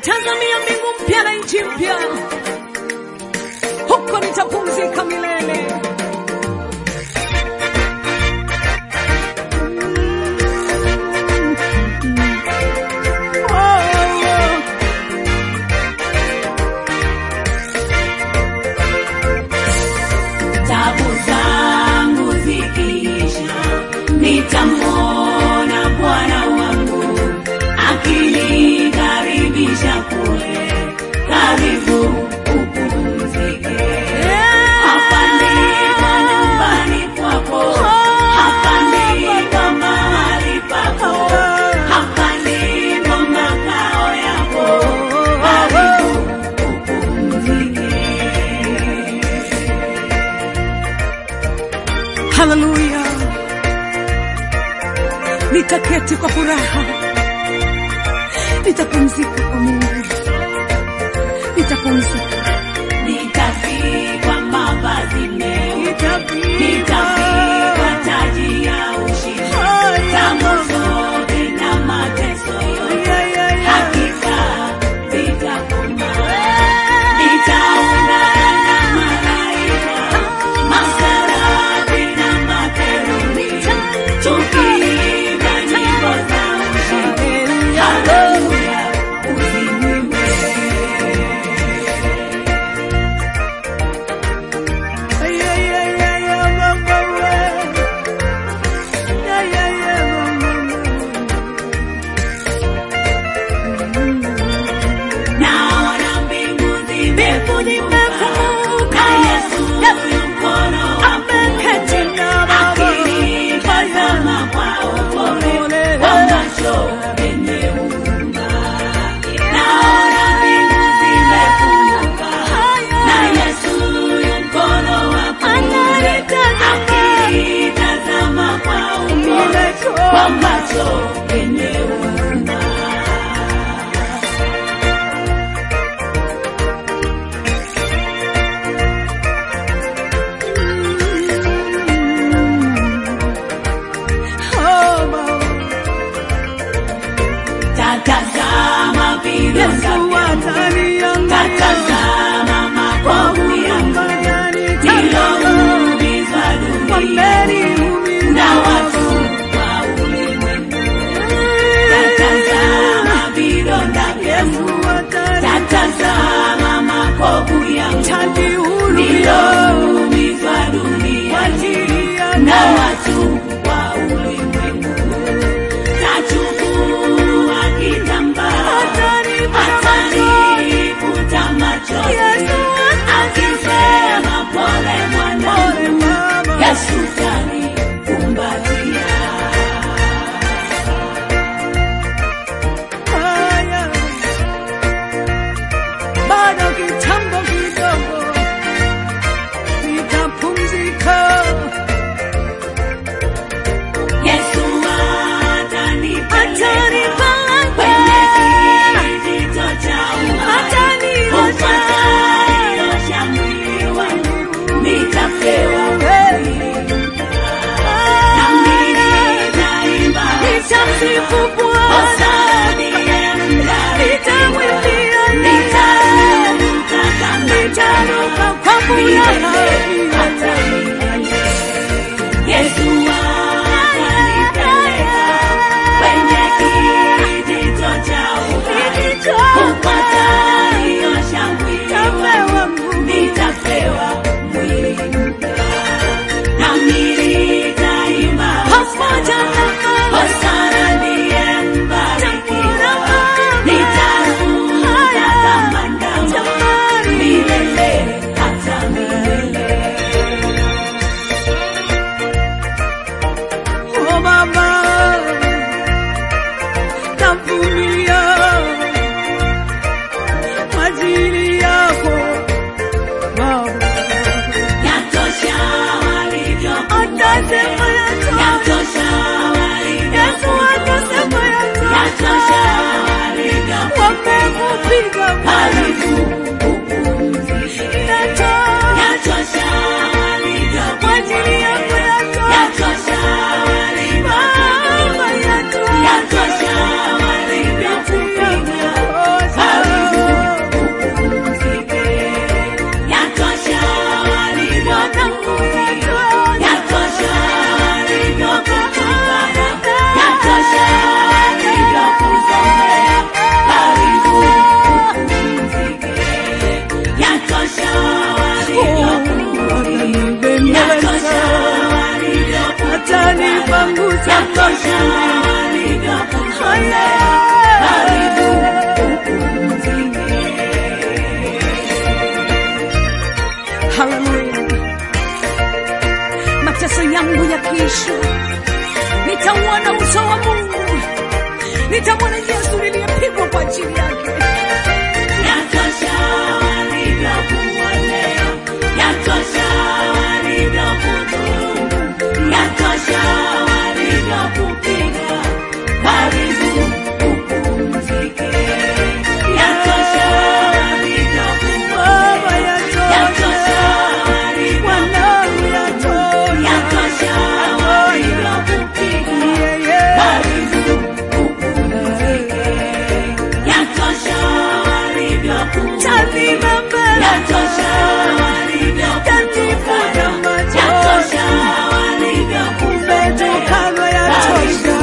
Natazamia mbingu mpya na nchi mpya, huko nitapumzika milele. Tabu zangu zikiisha, nitamwona Bwana wangu akinikaribisha kule, karibu upumzike. Hapa ndipo nyumbani kwako, hapa ndipo mahali pako, hapa ndipo makao yako, karibu upumzike. Haleluya. Nitaketi kwa furaha, nitapumzika kwa Mungu, nitapumzika. Nitavikwa mavazi meupe, nitavikwa taji ya ushindi, tabu zote na mateso yote hakika vitakoma. Nitaungana na malaika, maserafi na makerubi, tukiimba nyimbo za ushindi. Haleluya, uzima yatosha walivyokuzoea. Karibu upumzike. Hallelujah. Mateso yangu yakiisha, nitauona uso wa Mungu, nitamwona Yesu niliyepigwa kwa ajili yake. Yatosha walivyokuonea, yatosha walivyokudhulumu, yatosha walivyokupiga. Karibu upumzike. Yatosha walivyokuonea, yatosha walivyokupiga, yatosha walivyokupiga. Karibu upumzike. Yatosha walivyokuonea, yatosha walivyokutukana, yatosha walivyokuzoea. Yatosha.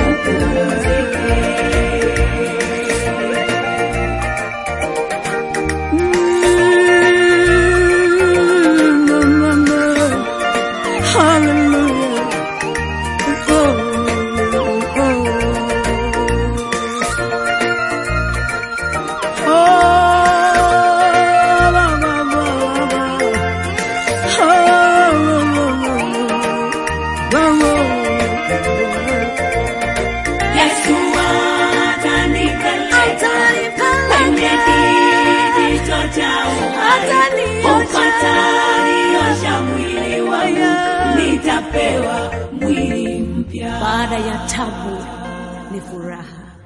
Yesu atanipeleka kwenye kijito cha uhai, huko ataniosha mwili wangu, nitapewa mwili mpya. Baada ya tabu ni furaha.